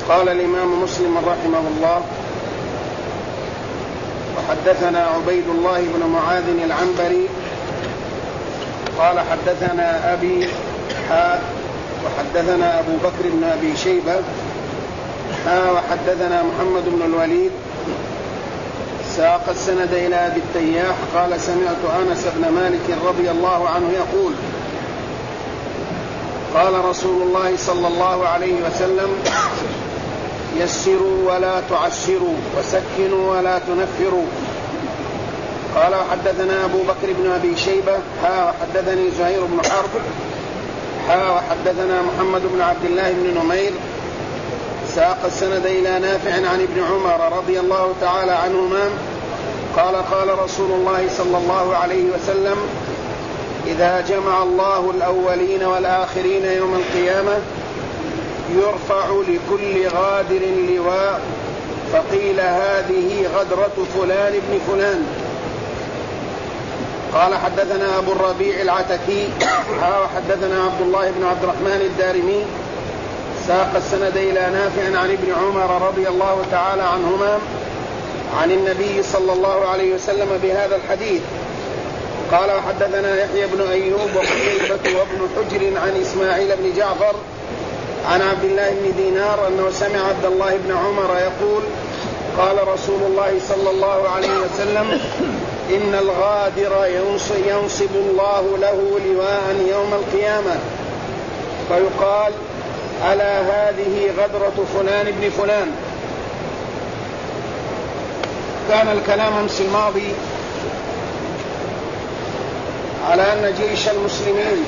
قال الإمام مسلم رحمه الله: وحدثنا عبيد الله بن معاذ العنبري قال حدثنا أبي وحدثنا أبو بكر بن أبي شيبة وحدثنا محمد بن الوليد ساق السند إلى أبي التياح قال: سمعت أنس بن مالك رضي الله عنه يقول: قال رسول الله صلى الله عليه وسلم: يسروا ولا تعسروا وسكنوا ولا تنفروا. قال: وحدثنا أبو بكر بن أبي شيبة وحدثني زهير بن حرب وحدثنا محمد بن عبد الله بن نمير ساق السند إلى نافع عن ابن عمر رضي الله تعالى عنهما قال: قال رسول الله صلى الله عليه وسلم: إذا جمع الله الأولين والآخرين يوم القيامة يرفع لكل غادر لواء، فقيل: هذه غدرة فلان ابن فلان. قال: حدثنا أبو الربيع العتكي وحدثنا عبد الله بن عبد الرحمن الدارمي ساق السند إلى نافع عن ابن عمر رضي الله تعالى عنهما عن النبي صلى الله عليه وسلم بهذا الحديث. قال: وحدثنا يحيى بن أيوب وقتيبة وابن حجر عن إسماعيل بن جعفر عن عبد الله بن دينار أنه سمع عبد الله بن عمر يقول: قال رسول الله صلى الله عليه وسلم: إن الغادر ينصب الله له لواء يوم القيامة فيقال: ألا هذه غدرة فلان ابن فلان. كان الكلام أمس الماضي على أن جيش المسلمين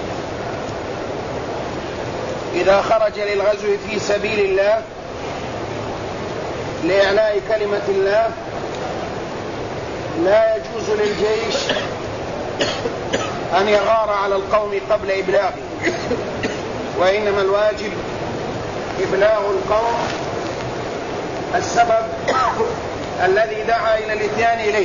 إذا خرج للغزو في سبيل الله لإعلاء كلمة الله لا يجوز للجيش أن يغار على القوم قبل إبلاغه، وإنما الواجب إبلاغ القوم السبب الذي دعا إلى الإتيان إليه،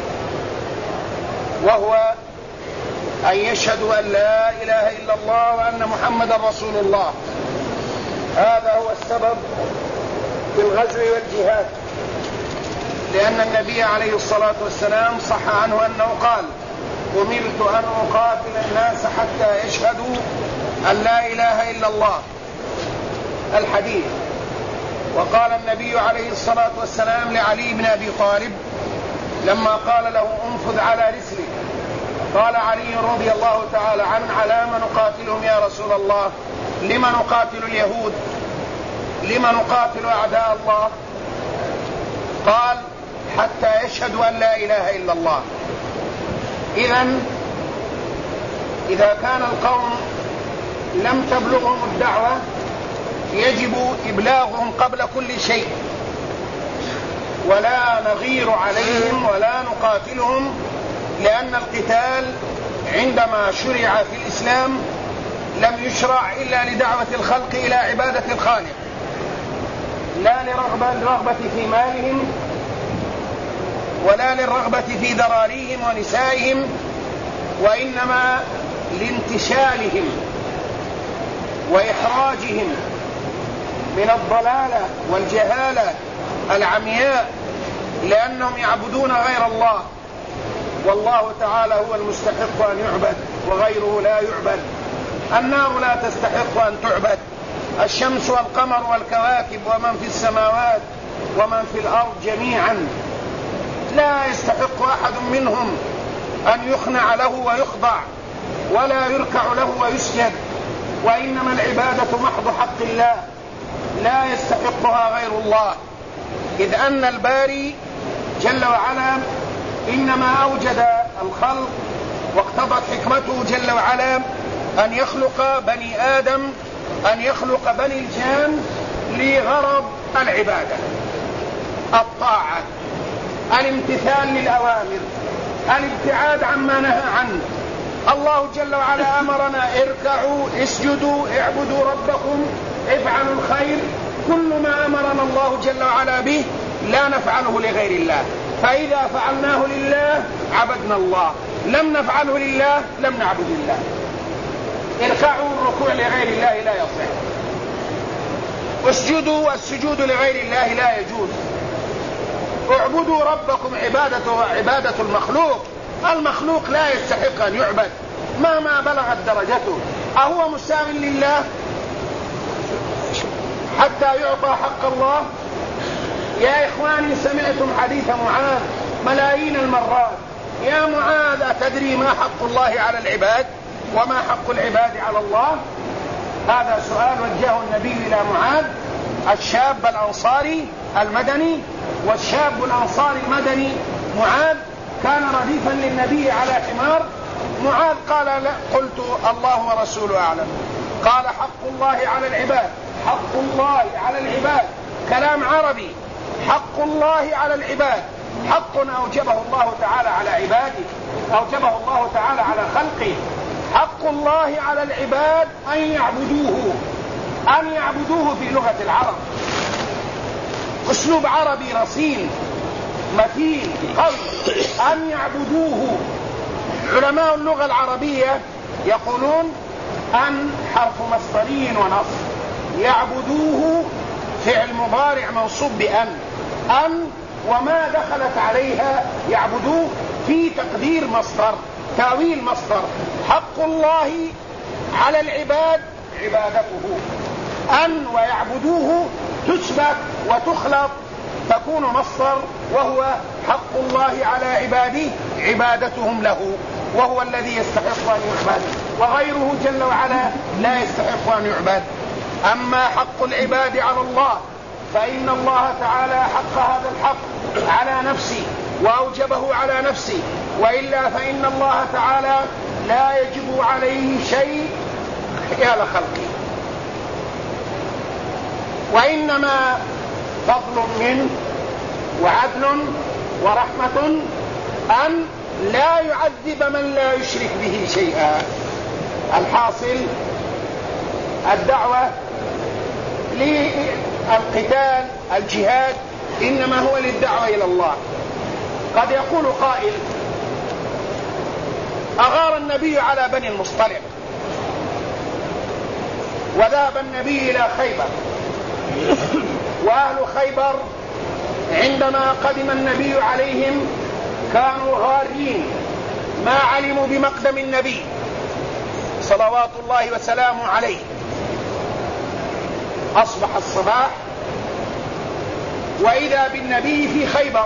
وهو أن يشهدوا أن لا إله إلا الله وأن محمد رسول الله. هذا هو السبب في الغزو والجهاد، لأن النبي عليه الصلاة والسلام صح عنه أنه قال: أمرت أن أقاتل الناس حتى يشهدوا أن لا إله إلا الله، الحديث. وقال النبي عليه الصلاة والسلام لعلي بن أبي طالب لما قال له: انفذ على رسلك، قال علي رضي الله تعالى عنه: على من نقاتلهم يا رسول الله؟ لما نقاتل اليهود؟ لما نقاتل أعداء الله؟ قال: حتى يشهدوا أن لا إله إلا الله. إذا كان القوم لم تبلغهم الدعوة يجب إبلاغهم قبل كل شيء، ولا نغير عليهم ولا نقاتلهم، لأن القتال عندما شرع في الإسلام لم يشرع إلا لدعوة الخلق إلى عبادة الخالق، لا للرغبة في مالهم ولا للرغبة في ذراريهم ونسائهم، وإنما لانتشالهم وإخراجهم من الضلالة والجهالة العمياء، لأنهم يعبدون غير الله، والله تعالى هو المستحق أن يعبد وغيره لا يعبد. النار لا تستحق أن تعبد، الشمس والقمر والكواكب ومن في السماوات ومن في الأرض جميعا لا يستحق أحد منهم أن يخنع له ويخضع ولا يركع له ويسجد، وإنما العبادة محض حق الله لا يستحقها غير الله، إذ أن الباري جل وعلا إنما أوجد الخلق واقتضت حكمته جل وعلا أن يخلق بني آدم، أن يخلق بني الجان لغرض العبادة، الطاعة، الامتثال للأوامر، الابتعاد عما نهى عنه. الله جل وعلا أمرنا: اركعوا، اسجدوا، اعبدوا ربكم، افعلوا الخير. كل ما أمرنا الله جل وعلا به لا نفعله لغير الله، فإذا فعلناه لله عبدنا الله، لم نفعله لله لم نعبد الله. اركعوا، الركوع لغير الله لا يصح. اسجدوا، والسجود لغير الله لا يجوز. اعبدوا ربكم، عبادة المخلوق. المخلوق لا يستحق أن يعبد مهما بلغت درجته. أهو مساو لله حتى يعطى حق الله؟ يا إخواني، سمعتم حديث معاذ ملايين المرات. يا معاذ، أتدري ما حق الله على العباد وما حق العباد على الله؟ هذا سؤال وجهه النبي إلى معاذ، الشاب الأنصاري المدني. والشاب الأنصاري المدني معاذ كان رديفا للنبي على حمار. معاذ قال لا، قلت الله ورسوله أعلم. قال حق الله على العباد، حق الله على العباد، كلام عربي. حق الله على العباد حق أوجبه الله تعالى على عباده، أوجبه الله تعالى على خلقه. حق الله على العباد أن يعبدوه، أن يعبدوه في لغة العرب، أسلوب عربي رصين متين قوي، أن يعبدوه. علماء اللغة العربية يقولون أن حرف مصدري ونصب، يعبدوه فعل مضارع منصوب بأن، أن وما دخلت عليها يعبدوه في تقدير مصدر، تاويل مصدر. حق الله على العباد عبادته، أن ويعبدوه تثبت وتخلط تكون مصدر، وهو حق الله على عباده عبادتهم له، وهو الذي يستحق أن يعبد، وغيره جل وعلا لا يستحق أن يعبد. أما حق العباد على الله فإن الله تعالى حق هذا الحق على نفسه وأوجبه على نفسه، وإلا فإن الله تعالى لا يجب عليه شيء حيال خلقه، وإنما فضل منه وعدل ورحمة أن لا يعذب من لا يشرك به شيئا. الحاصل الدعوة للقتال الجهاد إنما هو للدعوة إلى الله. قد يقول قائل أغار النبي على بني المصطلق وذهب النبي إلى خيبر، وأهل خيبر عندما قدم النبي عليهم كانوا غارين، ما علموا بمقدم النبي صلوات الله وسلامه عليه. أصبح الصباح وإذا بالنبي في خيبر،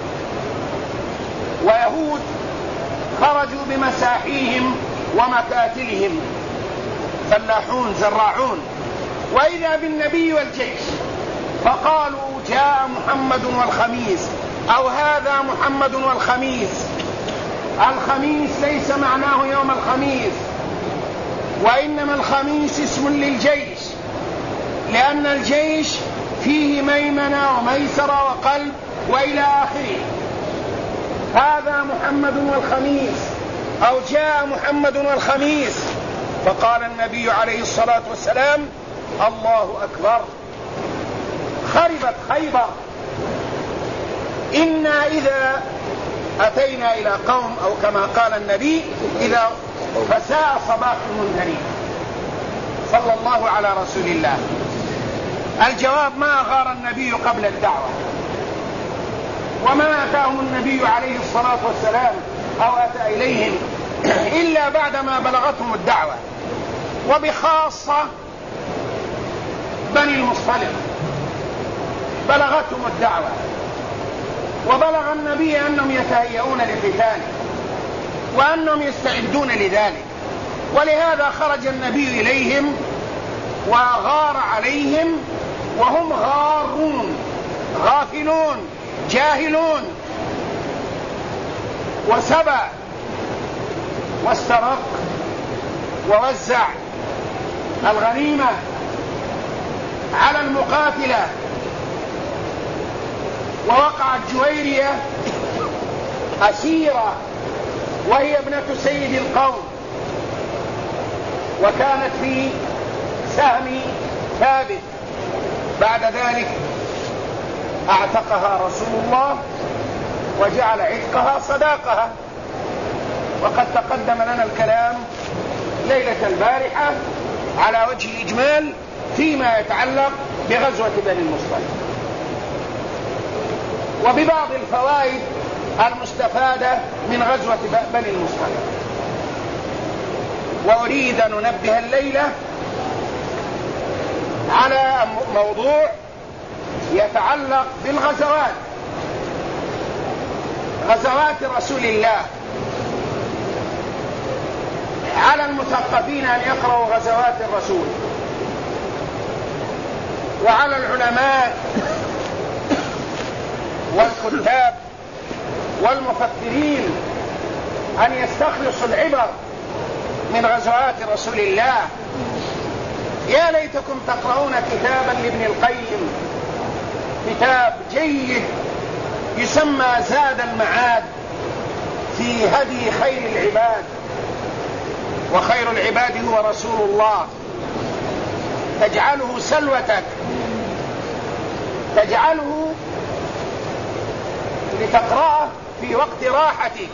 ويهود خرجوا بمساحيهم ومكاتلهم، فلاحون زراعون، وإذا بالنبي والجيش، فقالوا جاء محمد والخميس، أو هذا محمد والخميس. الخميس ليس معناه يوم الخميس، وإنما الخميس اسم للجيش، لأن الجيش فيه ميمنة وميسرة وقلب وإلى آخره. هذا محمد والخميس، أو جاء محمد والخميس. فقال النبي عليه الصلاة والسلام الله أكبر، خربت خيبر. إنا إذا أتينا إلى قوم، أو كما قال النبي إذا فساء صباح المنذرين، صلى الله على رسول الله. الجواب ما غار النبي قبل الدعوة، وما أتاهم النبي عليه الصلاة والسلام أو أتى إليهم إلا بعدما بلغتهم الدعوة، وبخاصة بني المصطلق بلغتهم الدعوة، وبلغ النبي أنهم يتهيئون لقتاله وأنهم يستعدون لذلك، ولهذا خرج النبي إليهم وغار عليهم وهم غارون غافلون جاهلون، وسبى واسترق ووزع الغنيمة على المقاتلة. ووقعت جويرية أسيرة وهي ابنة سيد القوم، وكانت في سهم ثابت. بعد ذلك اعتقها رسول الله وجعل عتقها صداقها. وقد تقدم لنا الكلام ليلة البارحة على وجه الإجمال فيما يتعلق بغزوة بني المصطلق، وببعض الفوائد المستفادة من غزوة بني المصطلق. وأريد أن ننبه الليلة على موضوع يتعلق بالغزوات، غزوات رسول الله. على المثقفين أن يقرأوا غزوات الرسول، وعلى العلماء والكتاب والمفكرين أن يستخلصوا العبر من غزوات رسول الله. يا ليتكم تقرؤون كتابا لابن القيم، كتاب جيد يسمى زاد المعاد في هدي خير العباد، وخير العباد هو رسول الله. تجعله سلوتك، تجعله لتقرأه في وقت راحتك.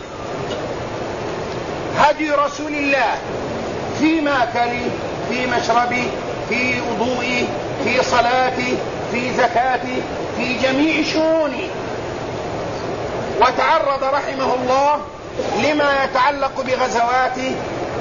هدي رسول الله في ماكلي، في مشربي، في وضوئي، في صلاتي، في زكاتي، في جميع شؤوني. وتعرض رحمه الله لما يتعلق بغزواته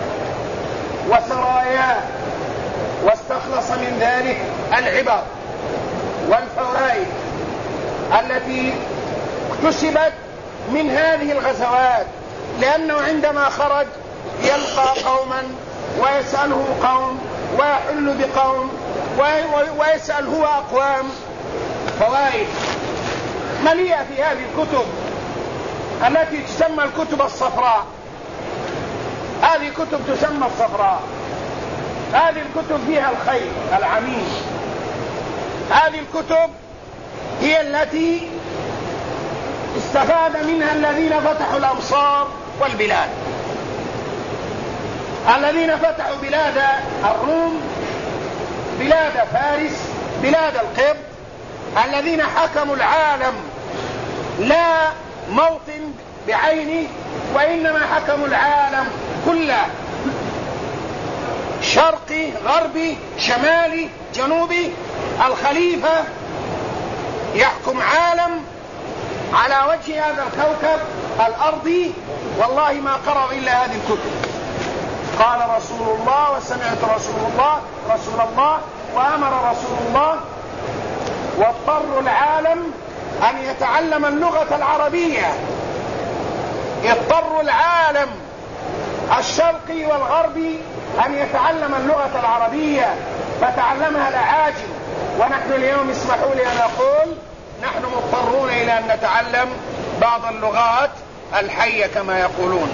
وسراياه، واستخلص من ذلك العبر والفوائد التي اكتسبت من هذه الغزوات. لأنه عندما خرج يلقى قوما ويسأله قوم ويحل بقوم ويسأل هو أقوام. فوائد مليئة في هذه الكتب التي تسمى الكتب الصفراء. هذه كتب تسمى الصفراء، هذه الكتب فيها الخير العميم. هذه الكتب هي التي استفاد منها الذين فتحوا الأمصار والبلاد، الذين فتحوا بلاد الروم، بلاد فارس، بلاد القبط، الذين حكموا العالم لا موطن بعينه، وإنما حكموا العالم كله، شرقي غربي شمالي جنوبي. الخليفة يحكم عالم على وجه هذا الكوكب الأرضي. والله ما قرأ إلا هذه الكتب. قال رسول الله وسمعت رسول الله وأمر رسول الله. واضطر العالم أن يتعلم اللغة العربية، اضطر العالم الشرقي والغربي أن يتعلم اللغة العربية، فتعلمها الأعاجم. ونحن اليوم اسمحوا لي أن أقول نحن مضطرون إلى أن نتعلم بعض اللغات الحية كما يقولون.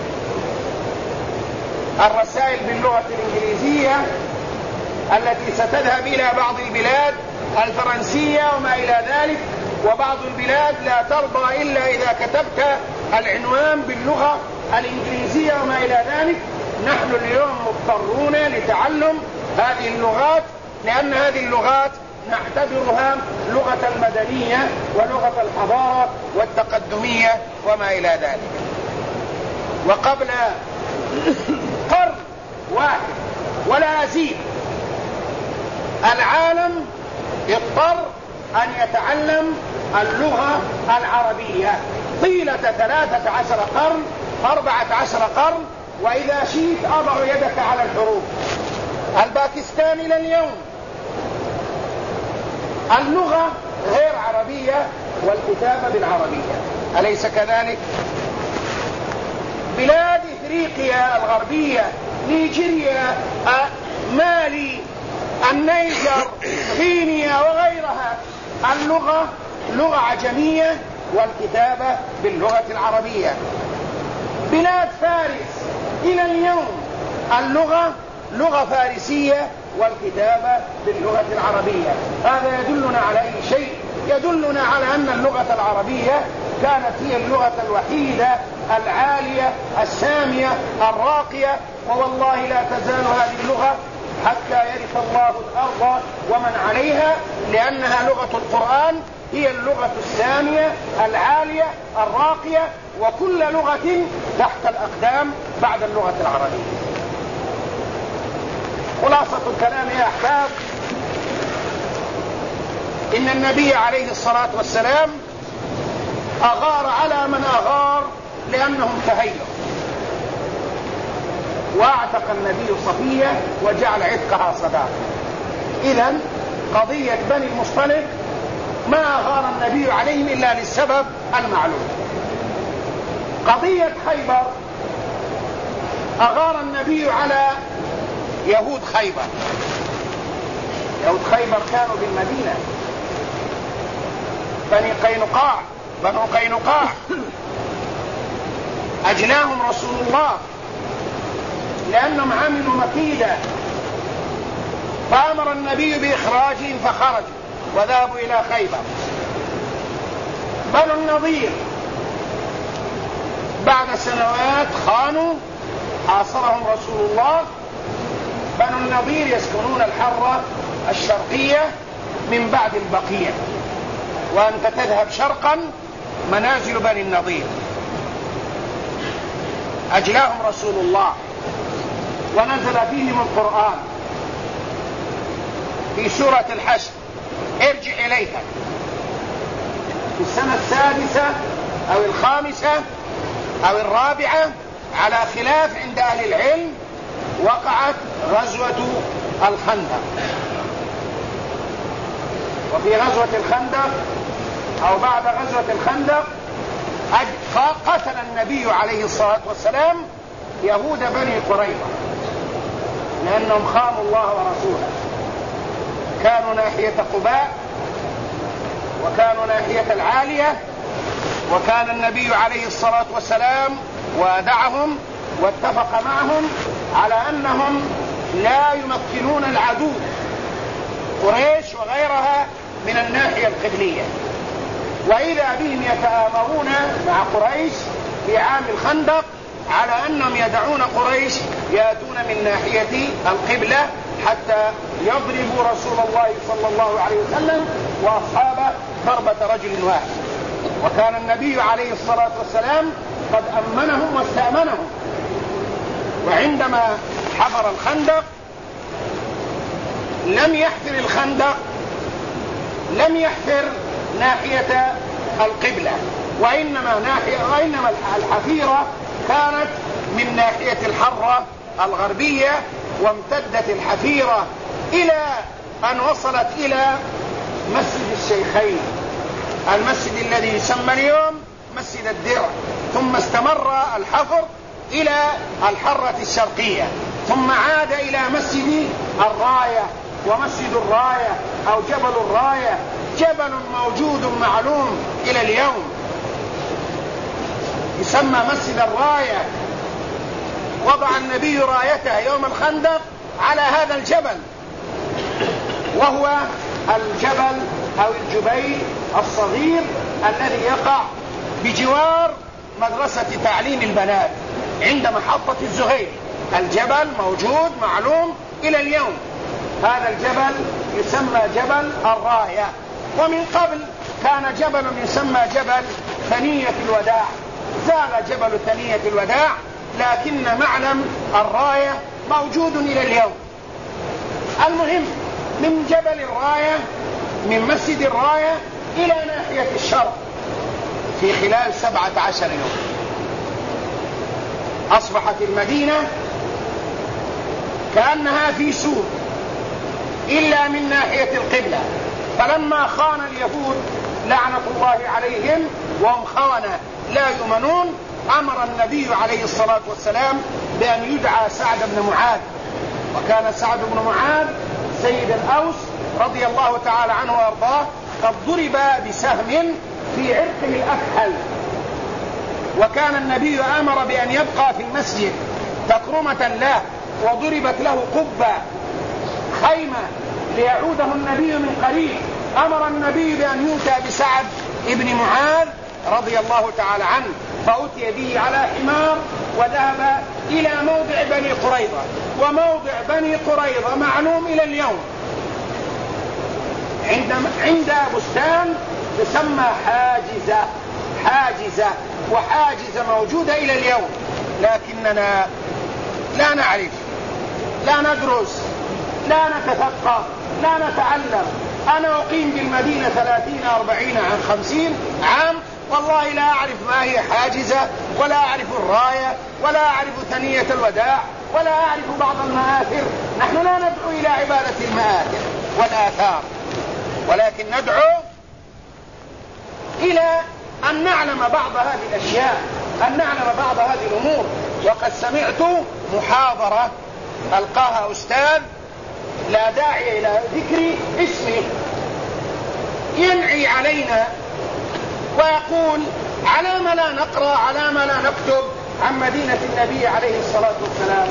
الرسائل باللغة الإنجليزية التي ستذهب إلى بعض البلاد، الفرنسية وما إلى ذلك، وبعض البلاد لا ترضى إلا إذا كتبت العنوان باللغة الإنجليزية وما إلى ذلك. نحن اليوم مضطرون لتعلم هذه اللغات، لأن هذه اللغات نعتبرها لغة المدنية ولغة الحضارة والتقدمية وما إلى ذلك. وقبل قرن واحد ولا أزيد العالم اضطر أن يتعلم اللغة العربية طيلة 13 قرن 14 قرن. وإذا شئت أضع يدك على الحروف. الباكستان إلى اليوم اللغة غير عربية والكتابة بالعربية، أليس كذلك؟ بلاد إفريقيا الغربية، نيجيريا، مالي، النيجر، غينيا وغيرها، اللغة لغة عجمية والكتابة باللغة العربية. بلاد فارس إلى اليوم اللغة لغة فارسية والكتابة باللغة العربية. هذا يدلنا على أي شيء؟ يدلنا على أن اللغة العربية كانت هي اللغة الوحيدة العالية السامية الراقية. ووالله لا تزال هذه اللغة حتى يرث الله الأرض ومن عليها، لأنها لغة القرآن، هي اللغة السامية العالية الراقية، وكل لغة تحت الأقدام بعد اللغة العربية. خلاصة الكلام يا أحباب إن النبي عليه الصلاة والسلام أغار على من أغار لأنهم تهيئوا، واعتق النبي صفية وجعل عتقها صداقة. إذن قضية بني المصطلق ما أغار النبي عليهم إلا للسبب المعلوم. قضية خيبر أغار النبي على يهود خيبر. يهود خيبر كانوا بالمدينة، بنو قينقاع أجلاهم رسول الله لأنهم عملوا مكيدة، فأمر النبي بإخراجهم فخرجوا وذهبوا إلى خيبر. بنو النضير بعد سنوات خانوا، حاصرهم رسول الله. بنو النضير يسكنون الحرة الشرقية من بعد البقيع، وأنت تذهب شرقا منازل بني النضير. أجلاهم رسول الله ونزل فيهم القرآن في سورة الحشر: ارجع إليها. في السنة السادسة أو الخامسة أو الرابعة على خلاف عند أهل العلم وقعت غزوة الخندق. وفي غزوة الخندق أو بعد غزوة الخندق قتل النبي عليه الصلاة والسلام يهود بني قريظة لأنهم خانوا الله ورسوله. كانوا ناحية قباء وكانوا ناحية العالية، وكان النبي عليه الصلاة والسلام وادعهم واتفق معهم على أنهم لا يمكنون العدو قريش وغيرها من الناحية القبلية. وإذا بهم يتآمرون مع قريش في عام الخندق على أنهم يدعون قريش يأتون من ناحية القبلة حتى يضربوا رسول الله صلى الله عليه وسلم وأصحابه ضربة رجل واحد. وكان النبي عليه الصلاة والسلام قد أمنهم واستأمنهم. وعندما حفر الخندق لم يحفر الخندق لم يحفر ناحية القبلة، وإنما الحفيرة كانت من ناحية الحرة الغربية، وامتدت الحفيرة إلى أن وصلت إلى مسجد الشيخين، المسجد الذي يسمى اليوم مسجد الدرع. ثم استمر الحفر إلى الحرة الشرقية، ثم عاد إلى مسجد الراية. ومسجد الراية أو جبل الراية جبل موجود معلوم إلى اليوم يسمى مسجد الراية. وضع النبي رايته يوم الخندق على هذا الجبل، وهو الجبل أو الجبيل الصغير الذي يقع بجوار مدرسة تعليم البنات عند محطة الزهير. الجبل موجود معلوم إلى اليوم. هذا الجبل يسمى جبل الراية. ومن قبل كان جبل يسمى جبل ثنية الوداع، زال جبل ثنية الوداع، لكن معلم الراية موجود إلى اليوم. المهم من جبل الراية من مسجد الراية إلى ناحية الشرق في خلال 17 يوم أصبحت المدينة كأنها في سور إلا من ناحية القبلة. فلما خان اليهود لعنة الله عليهم وهم خونة لا يؤمنون، أمر النبي عليه الصلاة والسلام بأن يدعى سعد بن معاذ. وكان سعد بن معاذ سيد الأوس رضي الله تعالى عنه وأرضاه قد ضرب بسهم في عرقه الأكحل، وكان النبي أمر بأن يبقى في المسجد تكرمة له، وضربت له قبة خيمة ليعوده النبي من قريب. أمر النبي بأن يؤتى بسعد ابن معاذ رضي الله تعالى عنه، فأتي به على حمار وذهب إلى موضع بني قريظة. وموضع بني قريظة معلوم إلى اليوم عند بستان تسمى حاجزة، وحاجزة موجودة إلى اليوم، لكننا لا نعرف، لا ندرس، لا نتثقف، لا نتعلم، أنا أقيم بالمدينة 30 40 عام 50 عام، والله لا أعرف ما هي حاجزة، ولا أعرف الراية، ولا أعرف ثنية الوداع، ولا أعرف بعض المآثر. نحن لا ندعو إلى عبادة المآثر والآثار، ولكن ندعو إلى أن نعلم بعض هذه الأشياء، أن نعلم بعض هذه الأمور. وقد سمعت محاضرة ألقاها أستاذ لا داعي إلى ذكر اسمه ينعي علينا ويقول على ما لا نقرأ، على ما لا نكتب عن مدينة النبي عليه الصلاة والسلام،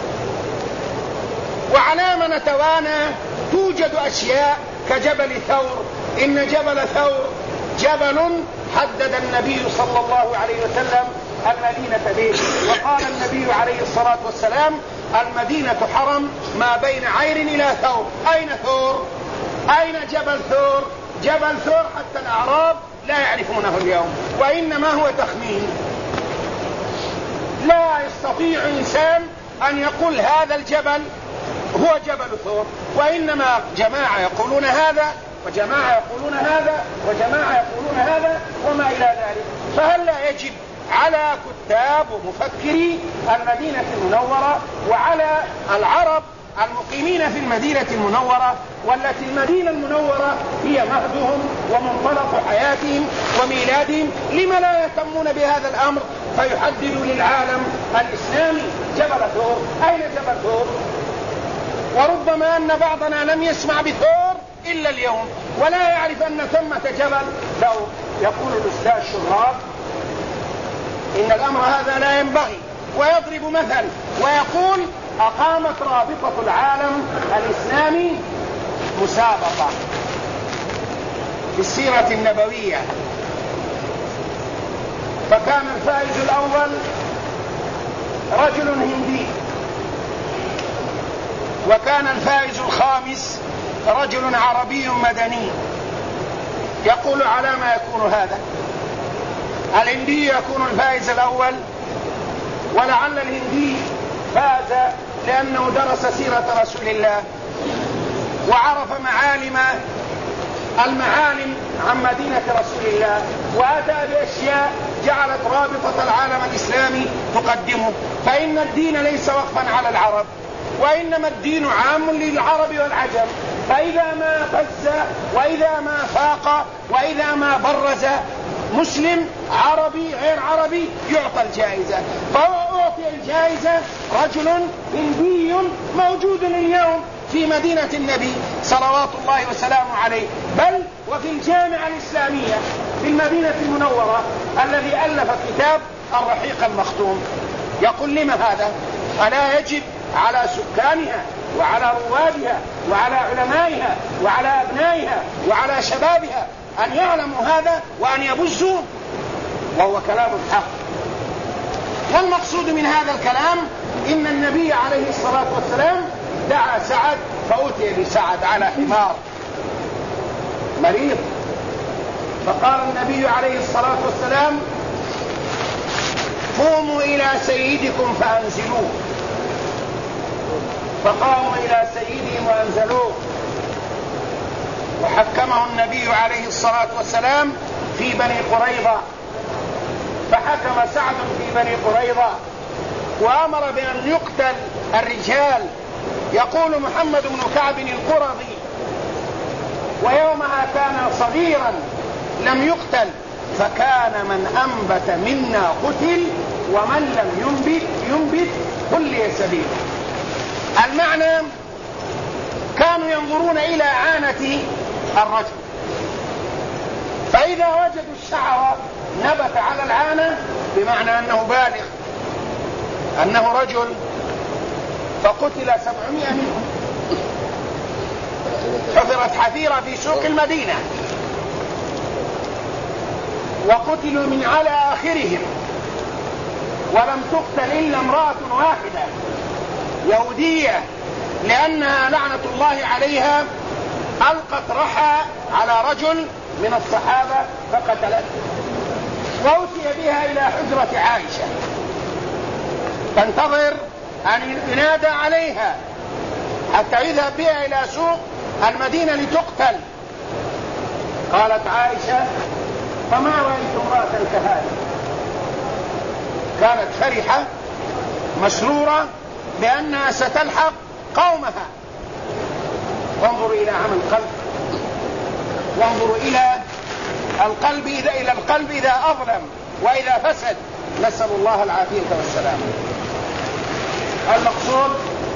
وعلى ما نتوانى توجد أشياء كجبل ثور. إن جبل ثور جبل حدد النبي صلى الله عليه وسلم المدينة به، وقال النبي عليه الصلاة والسلام المدينة حرم ما بين عير إلى ثور. أين ثور؟ أين جبل ثور؟ جبل ثور حتى الأعراب لا يعرفونه اليوم، وإنما هو تخمين. لا يستطيع إنسان أن يقول هذا الجبل هو جبل ثور، وإنما جماعة يقولون هذا، وجماعة يقولون هذا، وجماعة يقولون هذا، وما إلى ذلك. فهل لا يجب على كتاب ومفكري المدينة المنورة وعلى العرب المقيمين في المدينة المنورة، والتي المدينة المنورة هي مهدهم ومنطلق حياتهم وميلادهم، لما لا يهتمون بهذا الأمر فيحددوا للعالم الإسلامي جبل ثور؟ أين جبل ثور؟ وربما أن بعضنا لم يسمع بثور إلا اليوم، ولا يعرف أن ثمة جبل ثور. يقول الأستاذ شراب إن الأمر هذا لا ينبغي، ويضرب مثل ويقول أقامت رابطة العالم الإسلامي مسابقة في السيرة النبوية، فكان الفائز الأول رجل هندي، وكان الفائز الخامس رجل عربي مدني. يقول على ما يكون هذا؟ الهندي يكون الفائز الأول، ولعل الهندي فاز لأنه درس سيرة رسول الله وعرف المعالم عن مدينة رسول الله، وأتى بأشياء جعلت رابطة العالم الإسلامي تقدمه. فإن الدين ليس وقفا على العرب، وإنما الدين عام للعرب والعجم. فإذا ما فز، وإذا ما فاق، وإذا ما برز مسلم عربي غير عربي يعطى الجائزة. فأعطي الجائزة رجل هندي موجود اليوم في مدينة النبي صلوات الله وسلامه عليه، بل وفي الجامعة الإسلامية في المدينة المنورة، الذي ألف كتاب الرحيق المختوم. يقول لما هذا؟ ألا يجب على سكانها وعلى روادها وعلى علمائها وعلى أبنائها وعلى شبابها أن يعلموا هذا وأن يبزوا؟ وهو كلام الحق. والمقصود من هذا الكلام إن النبي عليه الصلاة والسلام دعا سعد فأتي بسعد على حمار مريض، فقال النبي عليه الصلاة والسلام قوموا إلى سيدكم فأنزلوه. فقاموا إلى سيدهم وأنزلوه، وحكمه النبي عليه الصلاة والسلام في بني قريظة، فحكم سعد في بني قريظة وأمر بأن يقتل الرجال. يقول محمد بن كعب القرظي ويومها كان صغيرا لم يقتل، فكان من أنبت منا قتل ومن لم ينبت خلي سبيله. المعنى كانوا ينظرون إلى عانة الرجل، فإذا وجدوا الشعر نبت على العانة بمعنى أنه بالغ، أنه رجل، فقتل 700 منهم. حفرت حفيرة في سوق المدينة وقتلوا من على آخرهم، ولم تقتل إلا امرأة واحدة يهودية، لأنها لعنة الله عليها ألقت رحى على رجل من الصحابة فقتلته، وأتي بها إلى حجرة عائشة تنتظر أن ينادى عليها حتى يذهب بها إلى سوق المدينة لتقتل. قالت عائشة: فما رأيت امرأة كهذه. كانت فرحة مسرورة بأنها ستلحق قومها. وانظروا إلى عمل القلب، وانظروا إلى القلب إذا أظلم وإذا فسد. نسأل الله العافية والسلام. المقصود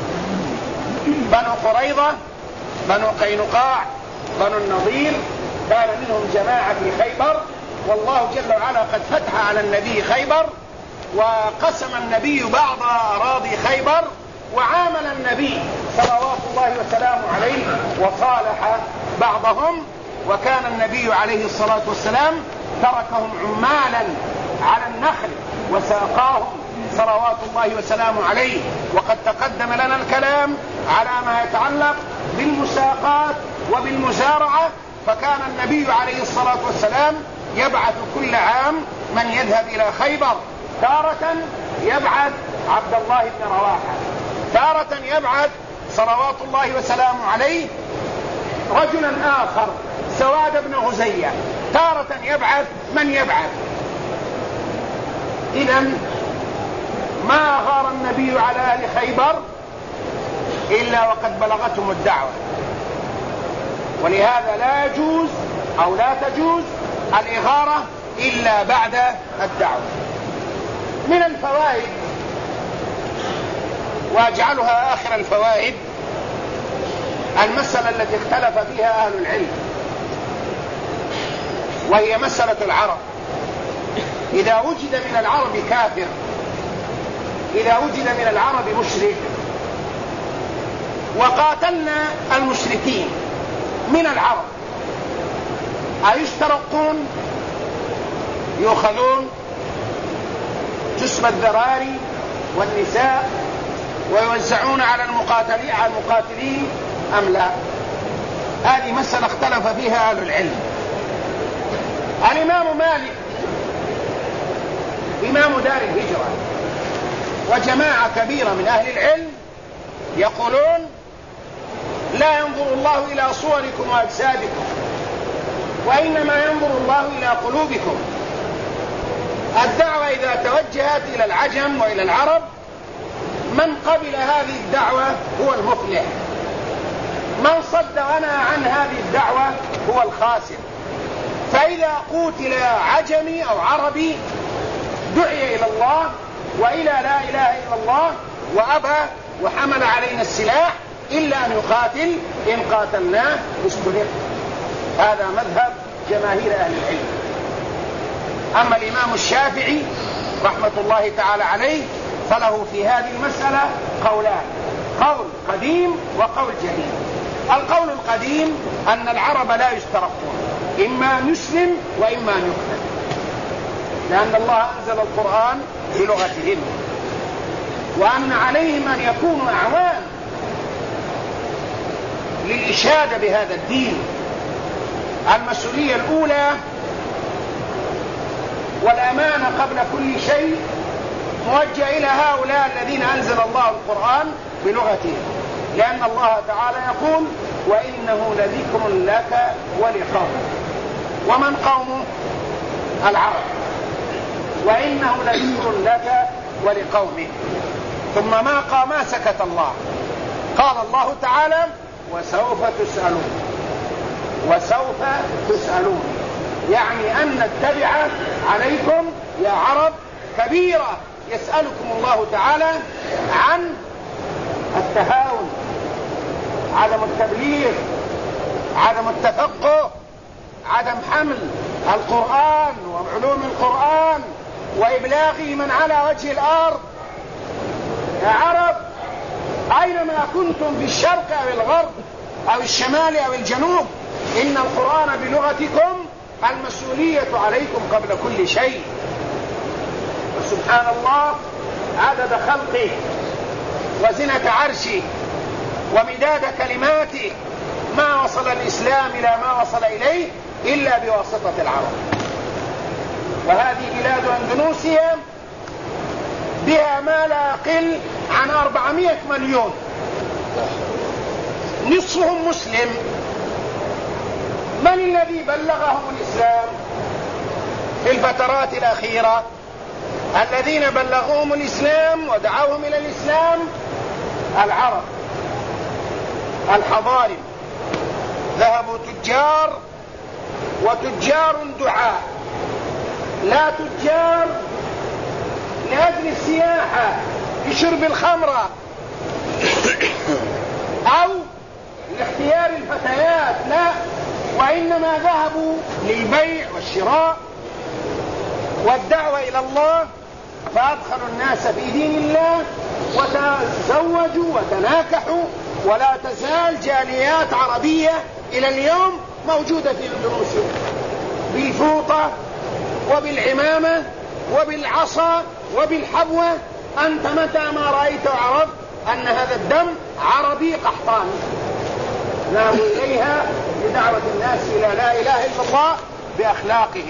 بنو قريظة، بنو قينقاع، بنو النضير، كان منهم جماعة في خيبر، والله جل وعلا قد فتح على النبي خيبر، وقسم النبي بعض أراضي خيبر، وعامل النبي صلوات الله وسلامه عليه وصالح بعضهم. وكان النبي عليه الصلاة والسلام تركهم عمالا على النخل وساقاهم صلوات الله وسلامه عليه. وقد تقدم لنا الكلام على ما يتعلق بالمساقات وبالمزارعة. فكان النبي عليه الصلاة والسلام يبعث كل عام من يذهب إلى خيبر، تارة يبعث عبد الله بن رواحة، تارة يبعث صلوات الله وسلامه عليه رجلا آخر سواد بن غزية، تارة يبعث من يبعث. إذن ما غار النبي على أهل خيبر إلا وقد بلغتهم الدعوة. ولهذا لا يجوز أو لا تجوز الإغارة إلا بعد الدعوة. من الفوائد، وأجعلها آخر الفوائد، المسألة التي اختلف فيها أهل العلم، وهي مسألة العرب. إذا وجد من العرب كافر، إذا وجد من العرب مشرك، وقاتلنا المشركين من العرب، أيشترقون؟ يؤخذون جسم الذراري والنساء ويوزعون على المقاتلين أم لا؟ هذه مسألة اختلف فيها أهل العلم. الإمام مالك إمام دار الهجرة وجماعة كبيرة من أهل العلم يقولون: لا ينظر الله إلى صوركم وأجسادكم، وإنما ينظر الله إلى قلوبكم. الدعوة إذا توجهت إلى العجم وإلى العرب، من قبل هذه الدعوة هو المفلح، من صد ونهى عن هذه الدعوة هو الخاسر. فإذا قتل عجمي أو عربي دعي إلى الله وإلى لا إله إلا الله وأبى وحمل علينا السلاح إلا أن يقاتل، إن قاتلناه استهلك. هذا مذهب جماهير أهل العلم. أما الإمام الشافعي رحمة الله تعالى عليه فله في هذه المسألة قولان: قول قديم وقول جديد. القول القديم أن العرب لا يسترقون، إما أن يسلم وإما أن يقتل، لأن الله أنزل القرآن بلغتهم، وأن عليهم أن يكونوا أعوان للإشادة بهذا الدين. المسؤولية الأولى والأمانة قبل كل شيء موجه إلى هؤلاء الذين أنزل الله القرآن بلغتهم، لأن الله تعالى يقول: وإنه لذكر لك ولقومك. ومن قومه؟ العرب. وإنه لذكر لك ولقومك. ثم ما سكت الله، قال الله تعالى: وسوف تسألون. وسوف تسألون يعني أن نتبع عليكم يا عرب كبيرة يسألكم الله تعالى عن التهاون، عدم التبليغ، عدم التفقه، عدم حمل القرآن وعلوم القرآن وإبلاغه من على وجه الأرض. يا عرب أينما كنتم في الشرق أو الغرب أو الشمال أو الجنوب، إن القرآن بلغتكم، المسؤولية عليكم قبل كل شيء. وسبحان الله عدد خلقه وزنة عرشه ومداد كلماته، ما وصل الإسلام إلى ما وصل إليه إلا بواسطة العرب. وهذه بلاد أندونيسيا بها ما لا يقل عن 400 مليون، نصفهم مسلم من الذي بلغهم الإسلام في الفترات الأخيرة؟ الذين بلغوهم الإسلام ودعوهم إلى الإسلام العرب الحضارم، ذهبوا تجار، وتجار دعاء، لا تجار لأجل السياحة لشرب الخمرة أو لاختيار الفتيات، لا، وإنما ذهبوا للبيع والشراء والدعوة إلى الله، فأدخلوا الناس في دين الله وتزوجوا وتناكحوا. ولا تزال جاليات عربية إلى اليوم موجودة في أندونيسيا بالفوطة وبالعمامة وبالعصا وبالحبوة. أنت متى ما رأيت وعرفت أن هذا الدم عربي قحطاني. ذهبوا إليها لدعوة الناس إلى لا إله إلا الله بأخلاقهم،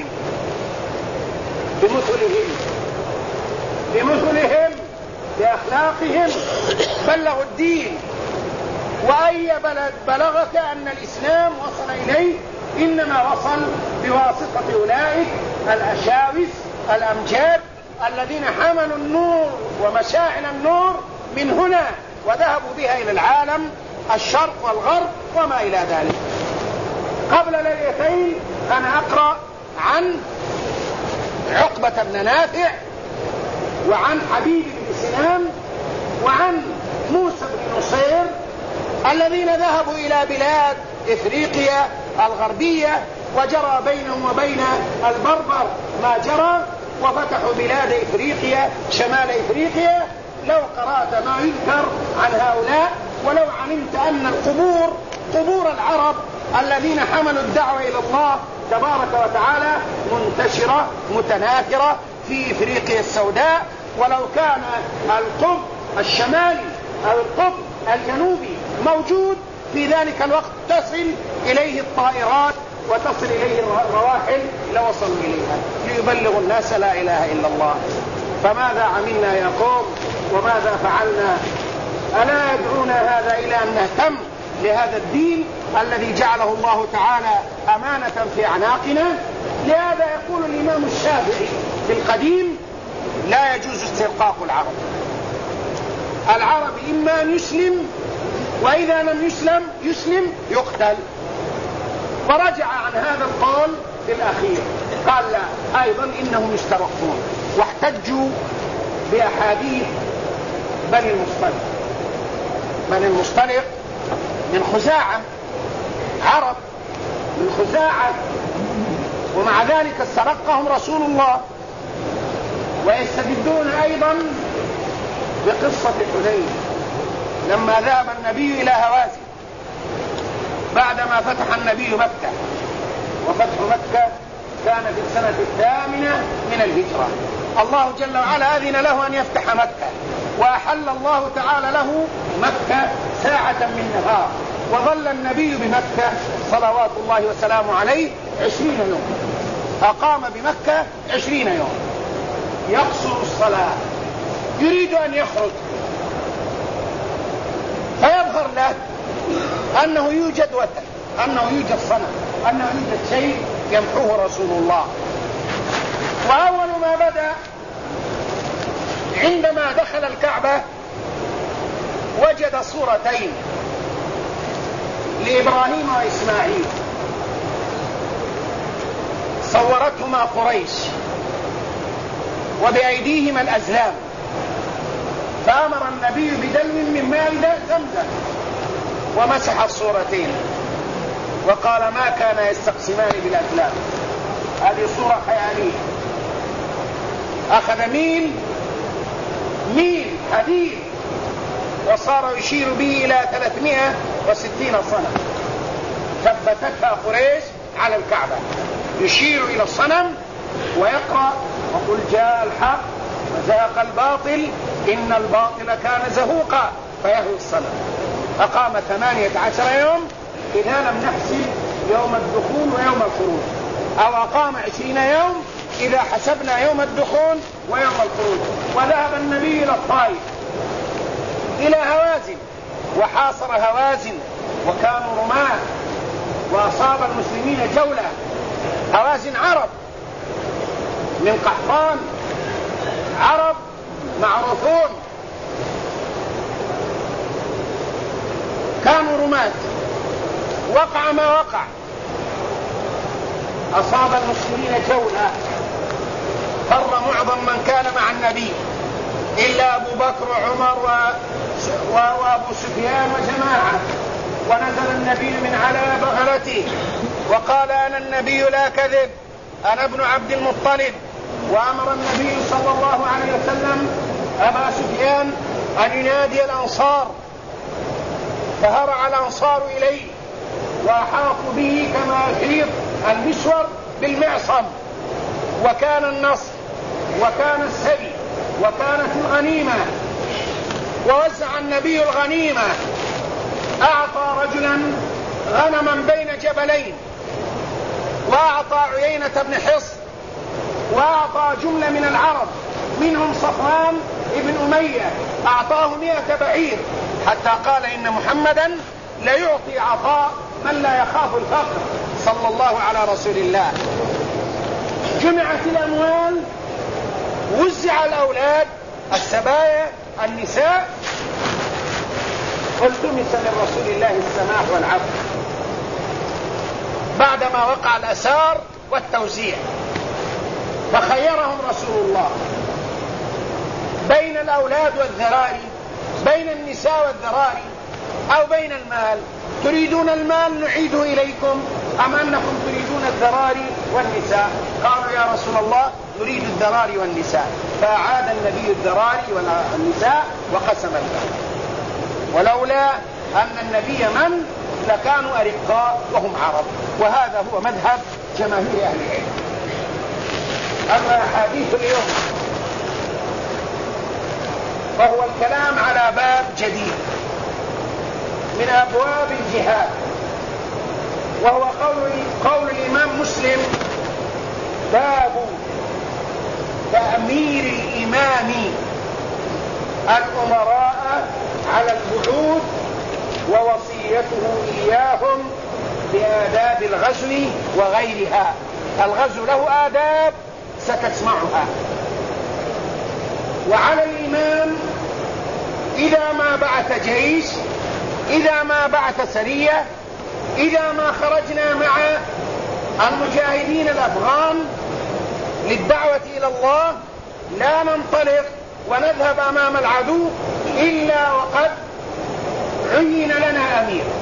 بمثلهم بأخلاقهم بلغوا الدين. وأي بلد بلغك أن الإسلام وصل إليه؟ إنما وصل بواسطة أولئك الأشاوس الأمجاد الذين حملوا النور ومشاعل النور من هنا وذهبوا بها إلى العالم الشرق والغرب وما إلى ذلك. قبل ليلتين أنا أقرأ عن عقبة بن نافع وعن حبيب بن سنان وعن موسى بن نصير الذين ذهبوا إلى بلاد إفريقيا الغربية، وجرى بينهم وبين البربر ما جرى، وفتحوا بلاد إفريقيا شمال إفريقيا. لو قرأت ما يذكر عن هؤلاء، ولو علمت أن قبور العرب الذين حملوا الدعوة إلى الله تبارك وتعالى منتشرة متناثرة في إفريقيا السوداء، ولو كان القطب الشمالي أو القطب الجنوبي موجود في ذلك الوقت تصل إليه الطائرات وتصل إليه الرواحل لوصلوا إليها ليبلغوا الناس لا إله إلا الله. فماذا عملنا يا قوم وماذا فعلنا؟ ألا يدعونا هذا إلى أن نهتم لهذا الدين الذي جعله الله تعالى أمانة في أعناقنا؟ لهذا يقول الإمام الشافعي في القديم: لا يجوز استرقاق العرب إما أن يسلم، وإذا لم يسلم يقتل. ورجع عن هذا القول في الأخير، قال لا، أيضا إنهم يسترقون، واحتجوا بأحاديث بني المصطلق من خزاعة، عرب من خزاعة، ومع ذلك استرقهم رسول الله. ويستدلون أيضا بقصة حنين لما ذهب النبي إلى هوازن بعدما فتح النبي مكة، وفتح مكة كان في السنة 8 من الهجرة. الله جل وعلا أذن له أن يفتح مكة، وأحل الله تعالى له مكة ساعة من نهار، وظل النبي بمكة صلوات الله وسلامه عليه 20 يوم، أقام بمكة 20 يوم يقصر الصلاة، يريد أن يخرج، فيظهر له أنه يوجد وثن، أنه يوجد صنم، أنه يوجد شيء يمحوه رسول الله. وأول ما بدأ عندما دخل الكعبة وجد صورتين لإبراهيم وإسماعيل صورتهما قريش وبأيديهما الأزلام، فأمر النبي بدلو من ماء زمزم ومسح الصورتين وقال: ما كان يستقسمان بالأزلام. هذه صورة خيالية. أخذ ميل حديد وصار يشير به إلى 360 صنم ثبتتها قريش على الكعبة، يشير إلى الصنم ويقرأ: وقل جاء الحق وزهق الباطل إن الباطل كان زهوقا، فيهوي الصنم. أقام 18 يوم إذا لم نحسب يوم الدخول ويوم الخروج، أو أقام 20 يوم إذا حسبنا يوم الدخول ويوم الخروج. وذهب النبي إلى الطائف إلى هوازن، وحاصر هوازن، وكانوا رماة وأصاب المسلمين جولة. هوازن عرب من قحطان، عرب معروفون، كانوا رماة. وقع ما وقع، أصاب المسلمين جولة، فر معظم من كان مع النبي إلا أبو بكر وعمر وأبو سفيان وجماعة. ونزل النبي من على بغلته وقال: أنا النبي لا كذب، أنا ابن عبد المطلب. وأمر النبي صلى الله عليه وسلم أبا سفيان أن ينادي الأنصار، فهرع الأنصار إليه وأحاطوا به كما يحيط المسور بالمعصم. وكان النصر وكان السبي وكانت الغنيمة. ووزع النبي الغنيمة، أعطى رجلا غنما بين جبلين، وأعطى عيينة بن حصن، وأعطى جملة من العرب منهم صفوان ابن أمية، أعطاه 100 بعير، حتى قال: إن محمدا لا يعطي عطاء من لا يخاف الفقر، صلى الله على رسول الله. جمعت الأموال، وزع الأولاد، السبايا، النساء، والتمس لرسول الله السماح والعفو بعدما وقع الأسار والتوزيع. فخيرهم رسول الله بين الأولاد والذراري، بين النساء والذراري، أو بين المال. تريدون المال نعيده إليكم أم أنكم تريدون الذراري والنساء؟ قالوا: يا رسول الله نريد الذراري والنساء. فأعاد النبي الذراري والنساء وقسم المال. ولولا أن النبي من لكانوا أرقاء وهم عرب. وهذا هو مذهب جماهير أهل العلم. أما حديث اليوم فهو الكلام على باب جديد من أبواب الجهاد، وهو قول الإمام مسلم: باب تأمير الإمام الأمراء على البعوث ووصيته إياهم بآداب الغزو وغيرها. الغزو له آداب ستسمعها. وعلى الإمام إذا ما بعث جيش، إذا ما بعث سرية، إذا ما خرجنا مع المجاهدين الأفغان للدعوة إلى الله، لا ننطلق ونذهب أمام العدو إلا وقد عين لنا أمير.